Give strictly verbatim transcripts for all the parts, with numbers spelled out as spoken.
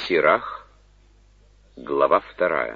Сирах, глава вторая.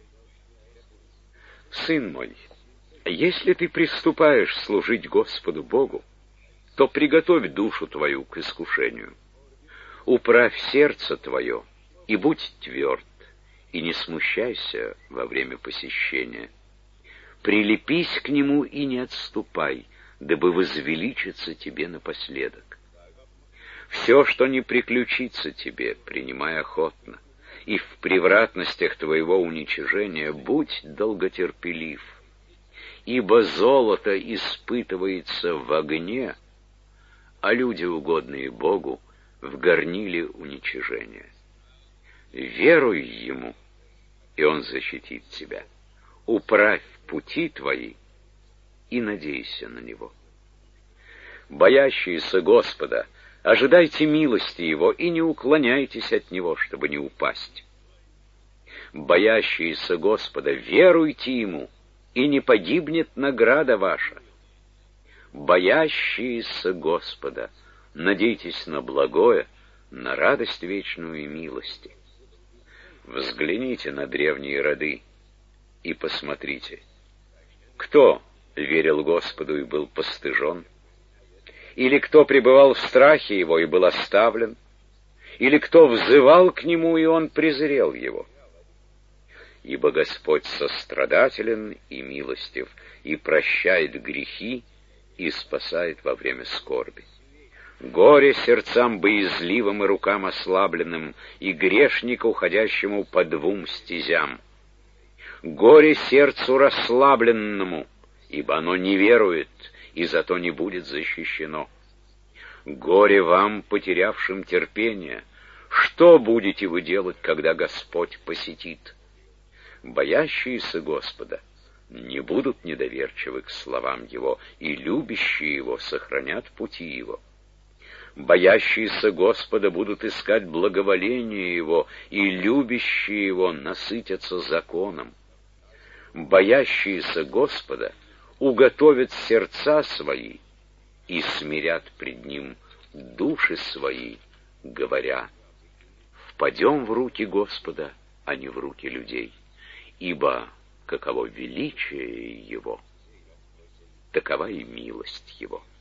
Сын мой, если ты приступаешь служить Господу Богу, то приготовь душу твою к искушению. Управь сердце твое и будь тверд, и не смущайся во время посещения. Прилепись к нему и не отступай, дабы возвеличиться тебе напоследок. Все, что не приключится тебе, принимай охотно, и в превратностях твоего уничижения будь долготерпелив, ибо золото испытывается в огне, а люди, угодные Богу, в горниле уничижения. Веруй ему, и он защитит тебя. Управь пути твои и надейся на него. Боящиеся Господа, ожидайте милости Его и не уклоняйтесь от Него, чтобы не упасть. Боящиеся Господа, веруйте Ему, и не погибнет награда ваша. Боящиеся Господа, надейтесь на благое, на радость вечную и милости. Взгляните на древние роды и посмотрите, кто верил Господу и был постыжен, или кто пребывал в страхе Его и был оставлен, или кто взывал к Нему, и Он презрел его. Ибо Господь сострадателен и милостив, и прощает грехи, и спасает во время скорби. Горе сердцам боязливым и рукам ослабленным, и грешнику, ходящему по двум стезям. Горе сердцу расслабленному, ибо оно не верует, и зато не будет защищено. Горе вам, потерявшим терпение! Что будете вы делать, когда Господь посетит? Боящиеся Господа не будут недоверчивы к словам Его, и любящие Его сохранят пути Его. Боящиеся Господа будут искать благоволение Его, и любящие Его насытятся законом. Боящиеся Господа уготовят сердца свои и смирят пред Ним души свои, говоря: «Впадем в руки Господа, а не в руки людей, ибо каково величие Его, такова и милость Его».